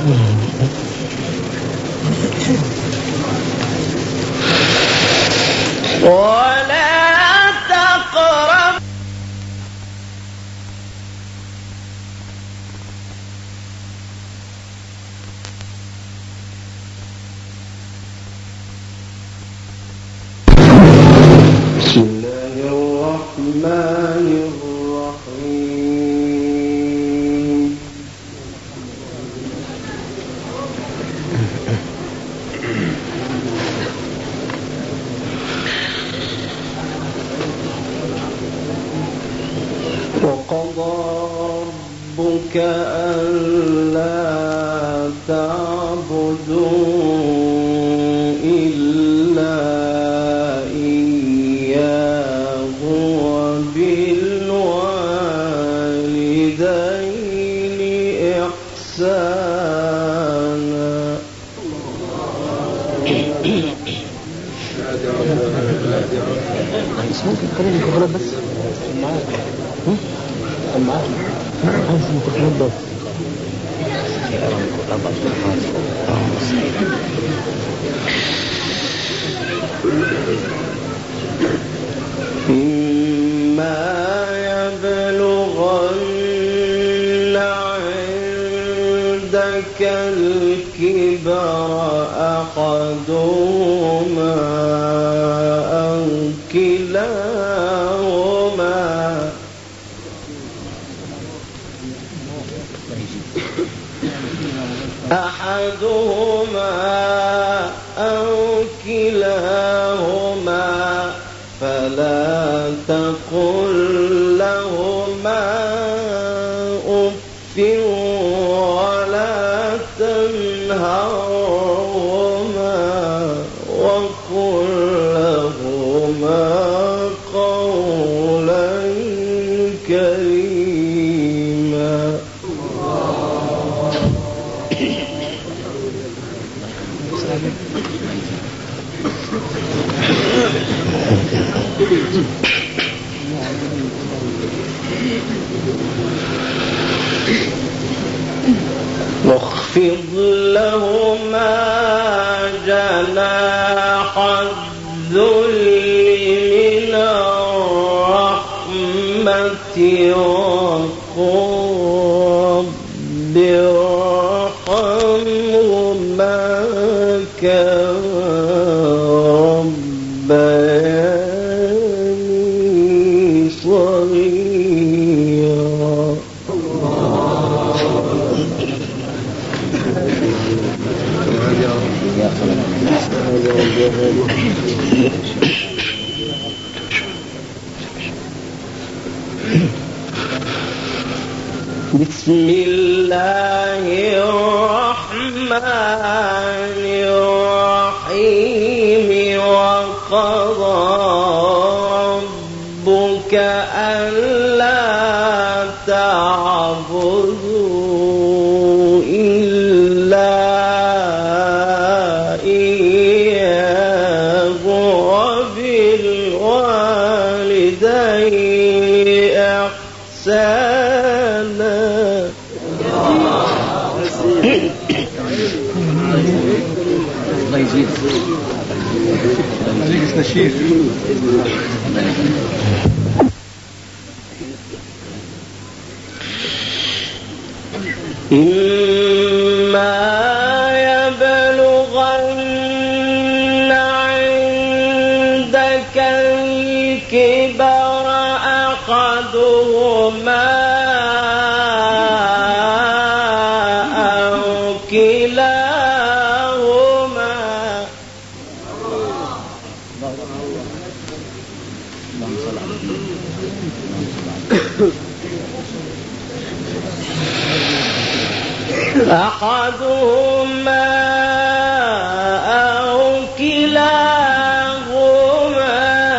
ولا تقرب بسم الله الرحمن الرحيم وقضى ربك ألا تعبدوا إلا إياه وبالوالدين إحسانا ممكن تخلي الميكروفونات بس معاك عايز الميكروفونات بس إما يبلغن عندك الكبر أحدهما أو كلاهما أو كلاهما فلا تقل لهما أف ولا تنهرهما وقل لهما قولا كريما واخفض لهما جناح الذل من الرحمة وقل رب ارحمهما كما ربياني صغيرا بسم الله الرحمن الرحيم وقضى ربك ألا تعبدوا إلا إياه وبالوالدين إحسانا الله يزيد عليك استشير إما يبلغن عندك الكبر أحدهما أو كلاهما أحدهما أو كلاهما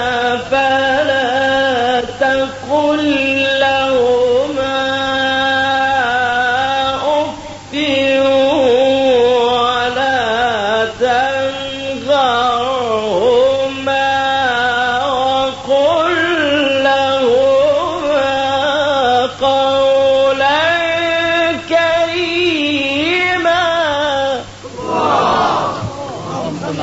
فلا تقل لهما أف ولا تنهرهما وقل لهما قولا كريما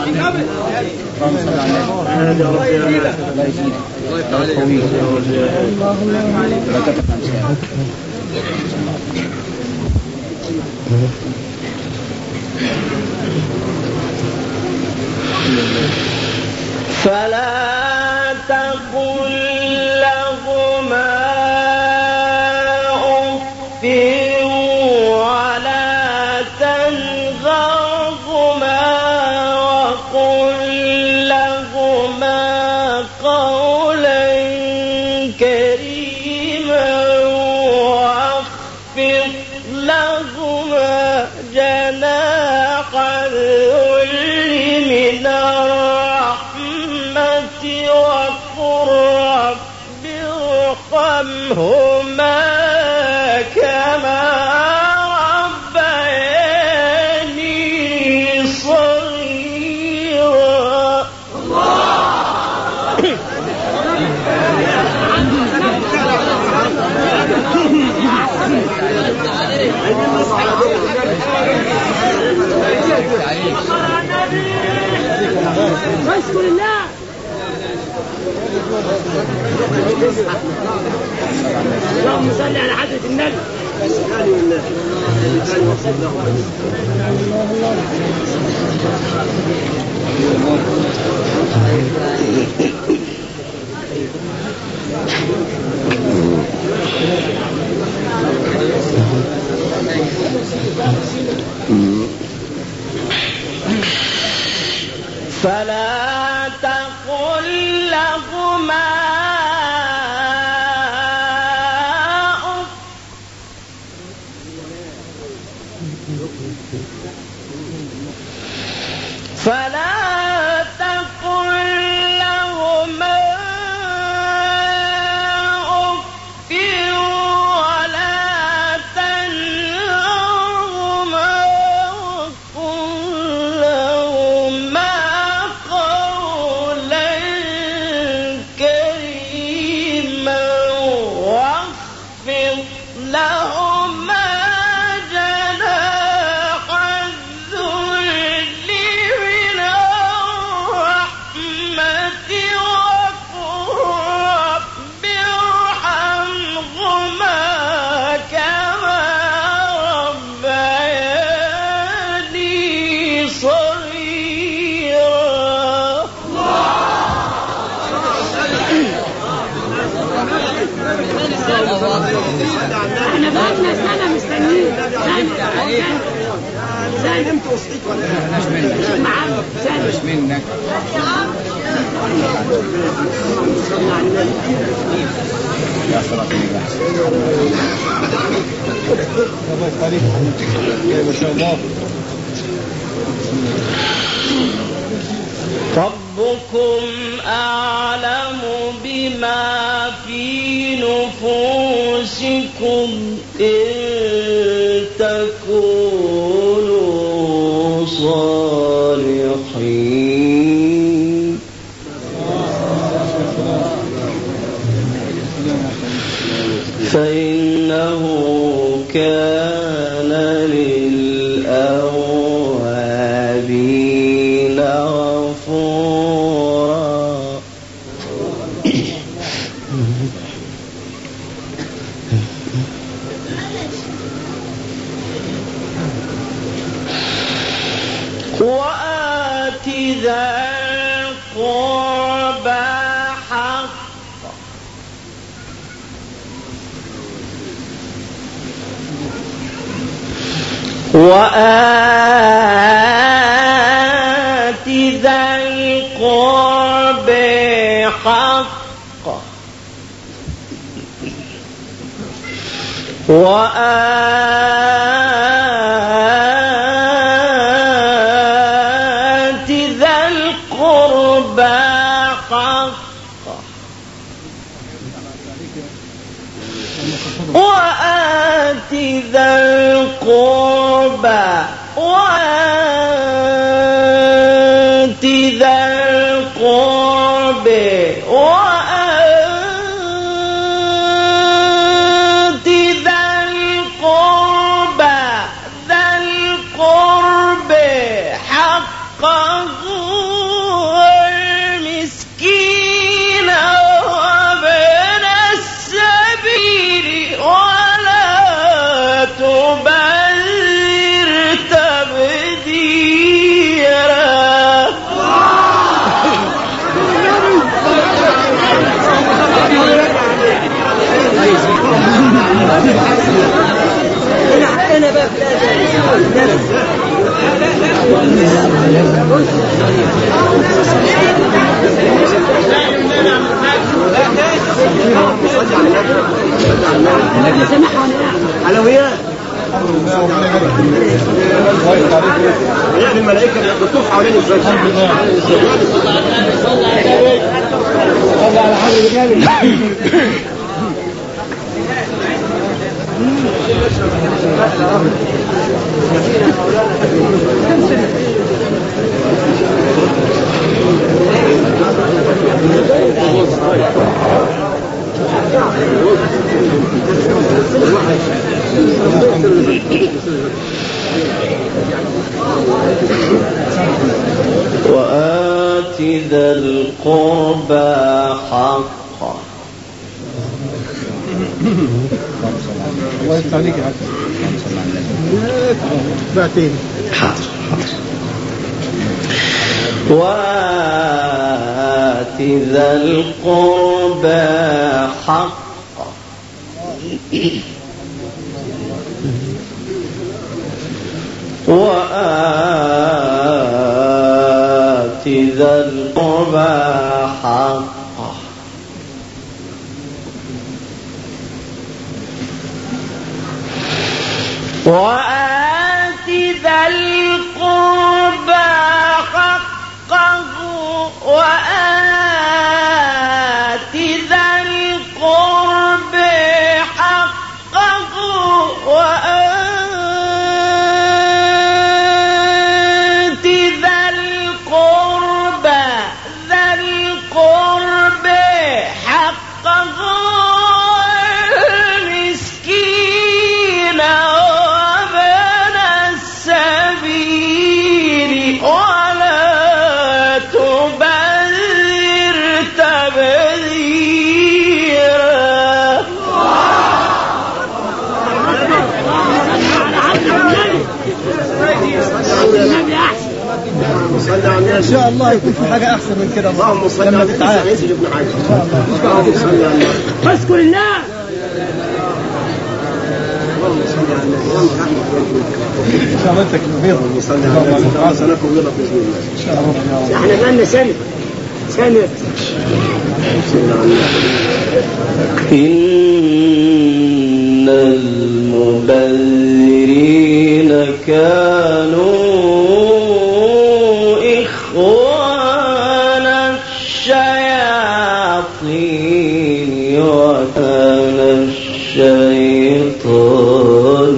فلا تقل لهما أف ولا تنهرهما وقل لهما قولا كريما واخفض لهما جناح الذل من الرحمة وقل رب ارحمهما كما ربياني صغيرا. اشكر الله. اللهم صل على حضرة النبي. فلا تقل لهما أف فلا تقل لهما أف ولا تنهرهما وقل لهما قولا كريما واخفض لهما جناح الذل من الرحمة وقل رب ارحمهما كما ربياني صغيرا. احنا بقالنا سنة مستنيين. سنة مش منك. يا صلاة ما شاء الله. ربكم أعلم بما في نفوسكم إن تكونوا صالحين فإنه كان للأوابين غفورا. وآت ذا القربى حقه وآت ذا القربى حقه وآت ذا القربى حقه وآت ذا القربى وآت ذا القربى وآت ذا القربى حقه أنا بقى حلويات يعني الملائكة بتطوف حوالين الزوج. صلى على حضرة النبي. وآت ذا القربى حقه. الله يفتح عليك يا حاج. حاضر. وآت ذا القربى حقه وآت ذا القربى حقه وآت ذا القربى حقه وآت ذا القرب حقه وآت ذا القرب حقه المسكين وابن السبيل ولا تبذر تبذيرا. ان شاء الله يكون في حاجه احسن من كده. اللهم صل على سيدنا ابن حاج. اللهم صل على النبي. فاذكر الله. اللهم صل على النبي. شغلتك البيض. اللهم صل على النبي. سنكون بيضة باذن الله. ان شاء الله. احنا بقالنا سنه. إن المبذرين كانوا إخوان الشياطين وكان الشيطان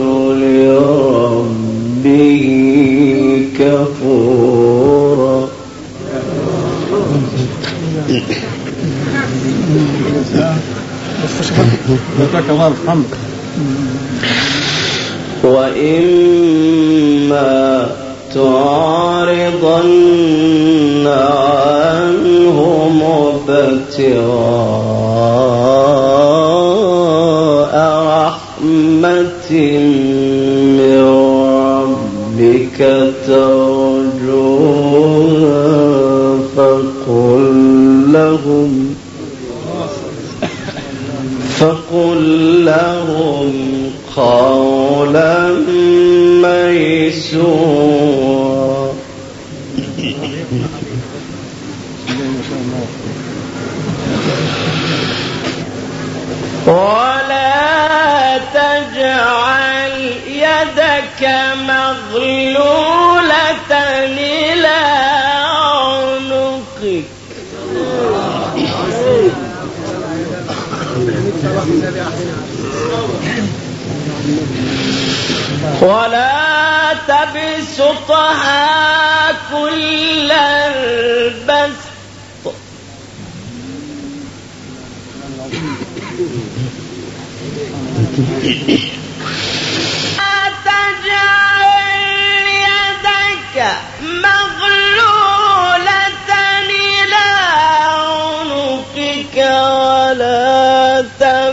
لربه كفورا. وإما تعرضن عنهم ابتغاء رحمة من ربك ترجوها فقل لهم قولا ميسورا. ولا تجعل يدك مغلولة إلى عنقك ولا تبسطها كل البسط تجعل يدك مغلولة إلى عنقك ولا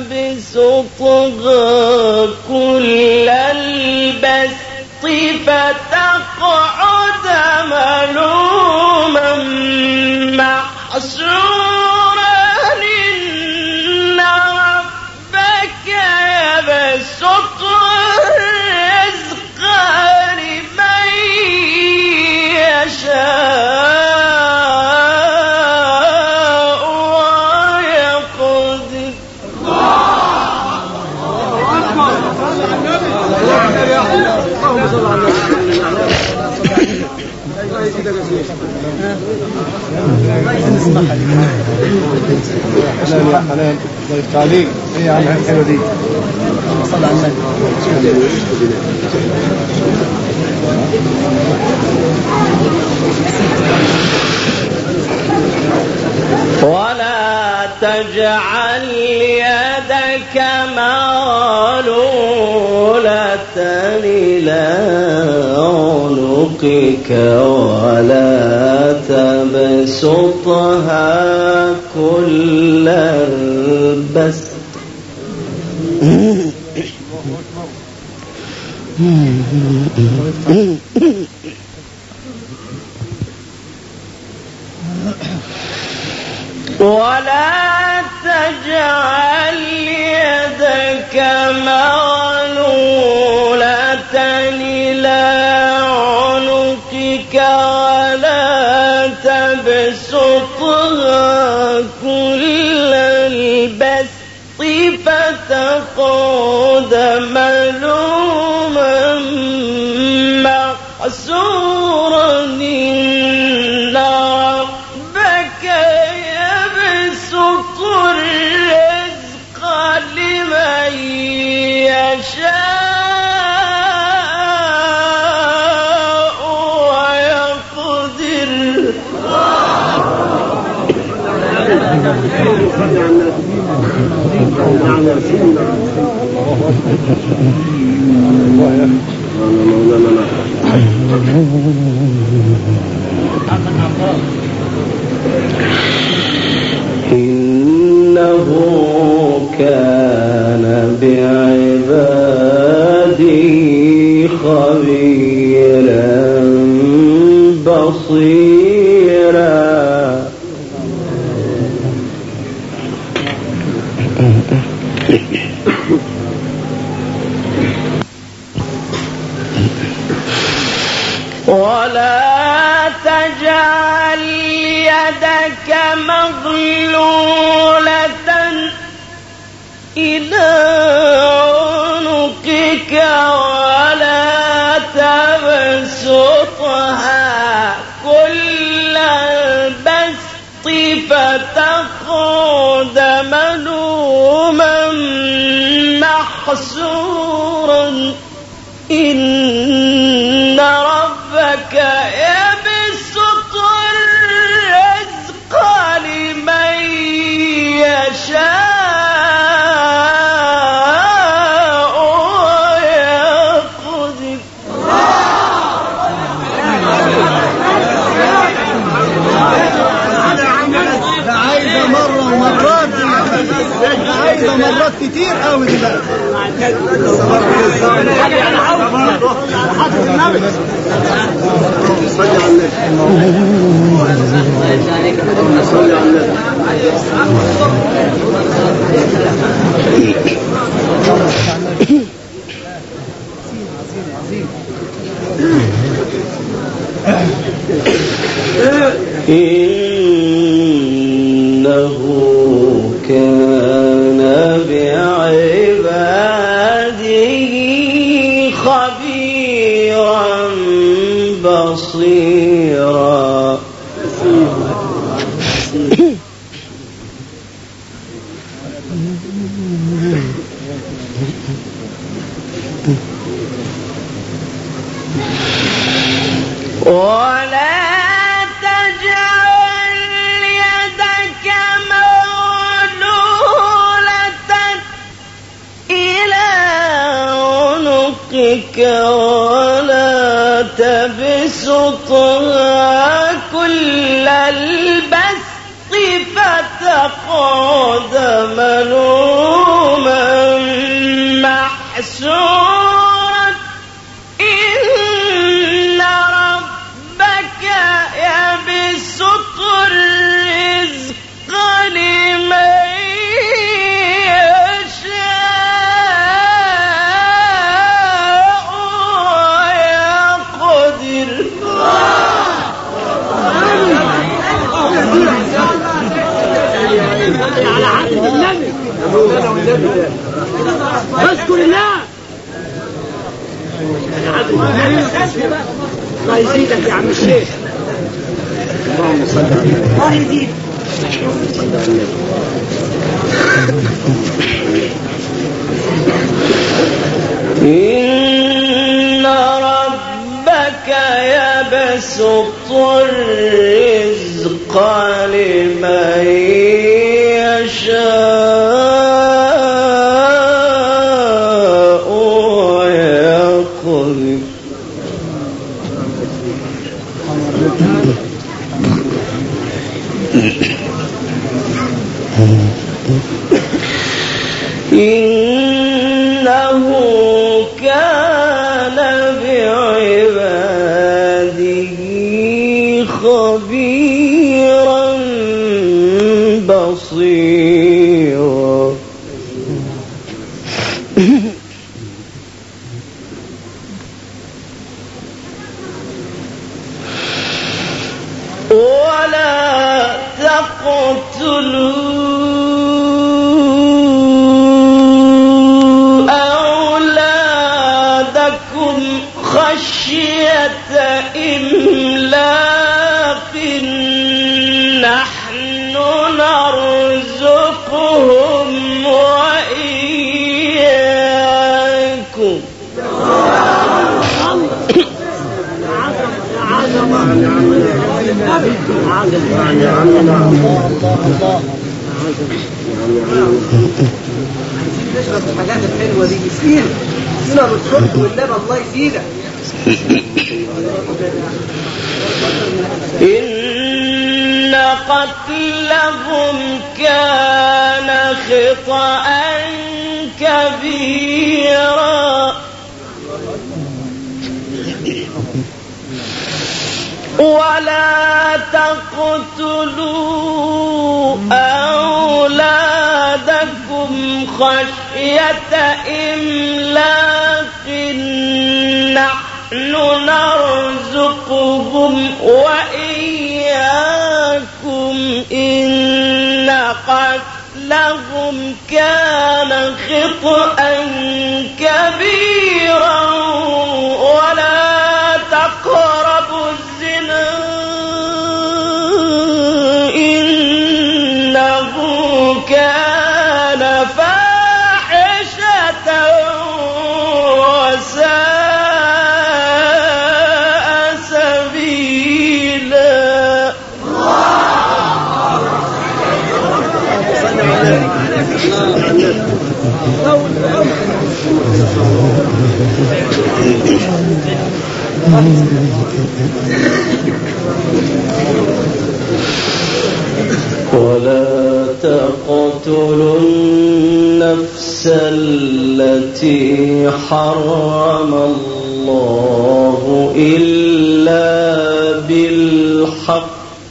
تبسطها كل البسط فتقعد ملوما محسورا. إن ربك يبسط حلال ضيف تعليق ايه يا عم الحلوه دي صلى على النبي ولا تجعل يدك مغلولة إلى عنقك ولا تبسطها كل البسط ولا تجعل يدك مغلولة إلى عنقك ولا تبسطها كل البسط فتقعد ملوما محسورا إن ربك يبسط الرزق لمن يشاء ويقدر إنه كان بعباده خبيرا بصيرا ولا تجعل يدك مغلولة إلى عنقك ولا تبسطها كل البسط فتقعد ملوما محسورا إن ربك يبسط الرزق لمن يشاء ويقدر ده عايزه مره ومرات ده عايزه مرات كتير قوي دي بقى صلي على النبي صلي على إنه كان بعباده خبيرا بصيرا ولا تجعل يدك مغلولة إلى عنقك ولا تبسطها كل البسط فتقعد ملوما محسورا إن ربك يبسط الرزق لمن يشاء ويقدر على عهد النبي اذكر الله الله يزيدك يا عم الشيخ. اللهم صل على النبي. الله يزيدك. إن ربك يبسط الرزق لمن يشاء ويقدر. إنه كان بعباده خبيرا بصيرا. ولا تقتلوا خشية إملاق نحن نرزقهم وإياكم. نشرب الحاجات الحلوة دي مسكين هنا بالصوت واللبن الله يزيدك. إن قتلهم كان خطأ كبيرا ولا تقتلوا أولادكم خشية إملاق نحن نرزقهم وإياكم. إن قتلهم كان خطأ كبيرا ولا تقربوا الزنا إنه كان فاحشة وساء سبيلا. ولا تقتلوا النفس التي حرم الله إلا بالحق.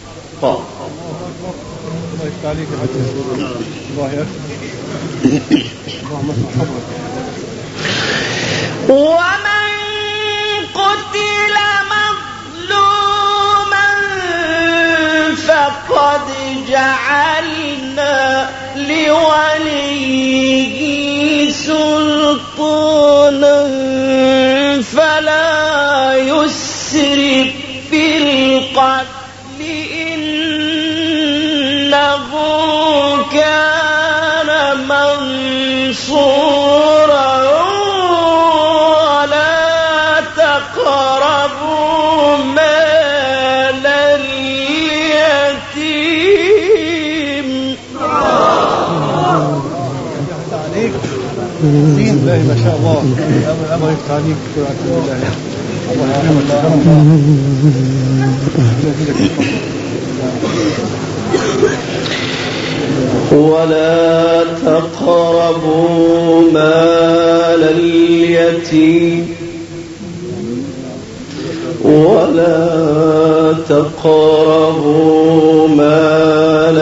ومن قتل مظلوما فقد جعلنا لوليه سلطانا فلا يسرف في القتل إنه كان منصورا. ولا تقربوا مال اليتيم. ما شاء الله الله يفتح عليك. ولا تقربوا مال اليتيم ولا تقربوا مال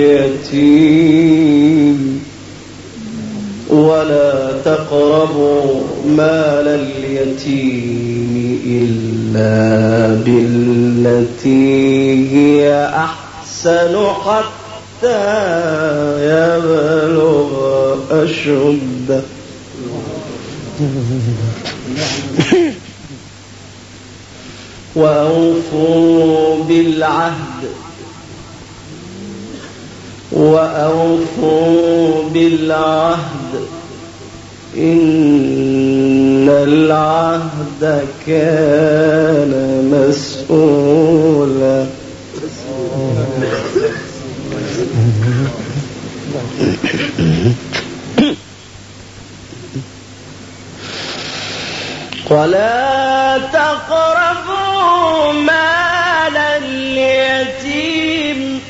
اليتيم ولا تقربوا مال اليتيم إلا بالتي هي أحسن حتى يبلغ أشده. وأوفوا بالعهد إن العهد كان مسؤولا. ولا تقربوا مال اليتيم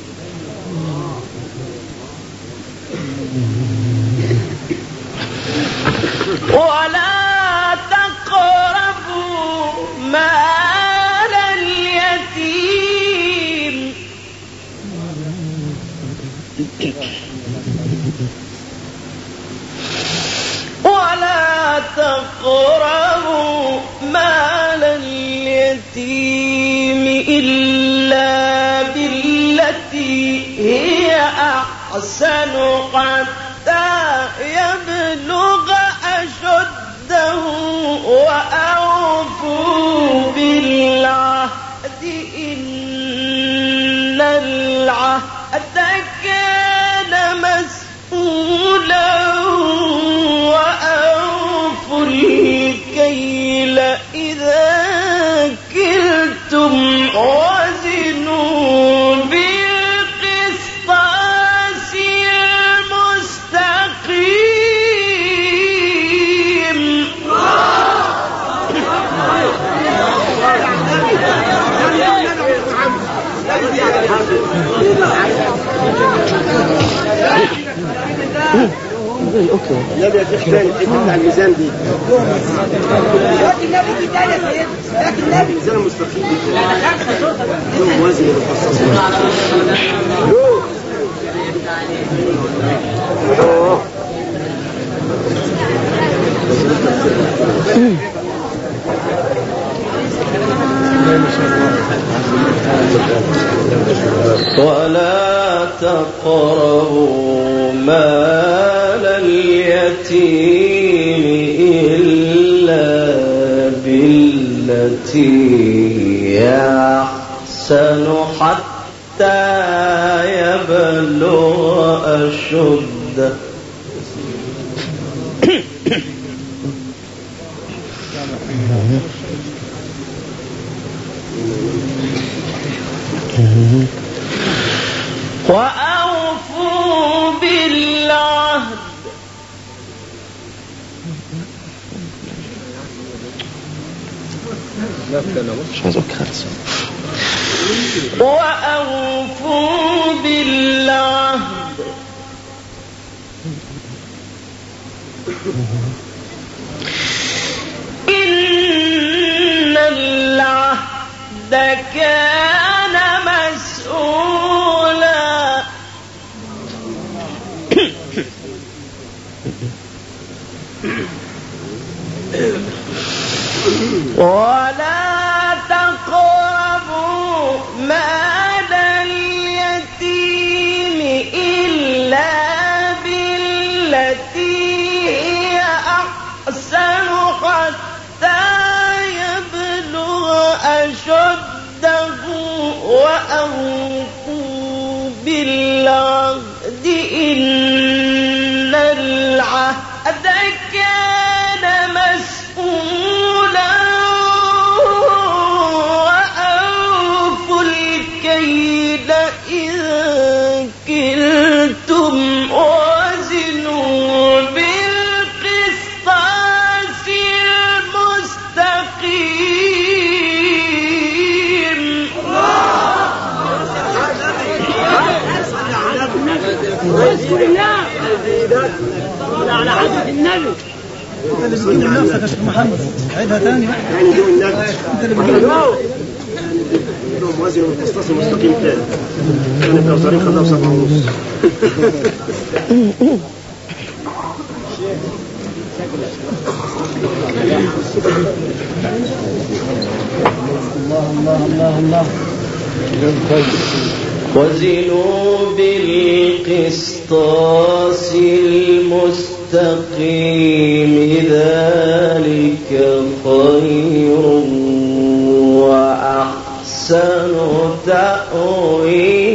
ولا تقربوا مال اليتيم إلا بالتي هي أحسن حتى يبلغ أشده وأوفوا بالعهد إن العهد كان مسؤولا وأوفوا الكيل إذا كلتم وزنوا بالقسطاس المستقيم. النبي يا شيخ تاني بتاع الميزان دي النبي دي تاني يا سيدي لكن النبي الميزان المستقيم يوم وزن مخصص ولا تقربوا مال اليتيم إلا بالتي هي أحسن حتى يبلغ أشده. وأوفوا بالعهد وأوفوا بالعهد إن العهد كان مسؤولا ولا تقربوا مال اليتيم إلا بالتي هي أحسن حتى يبلغ أشده وأوفوا بالعهد إن العهد كان مسؤولا وأوفوا الكيل إذا كلتم وزنوا بالقسطاس المستقيم. واذكر الله على حضرة النبي. انت اللي بتجيب نفسك يا شيخ محمد. عيدها تاني يعني دون النبي انت اللي بتجيب موازن والقسطاس المستقيم تاني كانت لو طريق خدها ب7.5. الله وزنوا بالقسطاس المستقيم ذلك خير أحسن تأويلا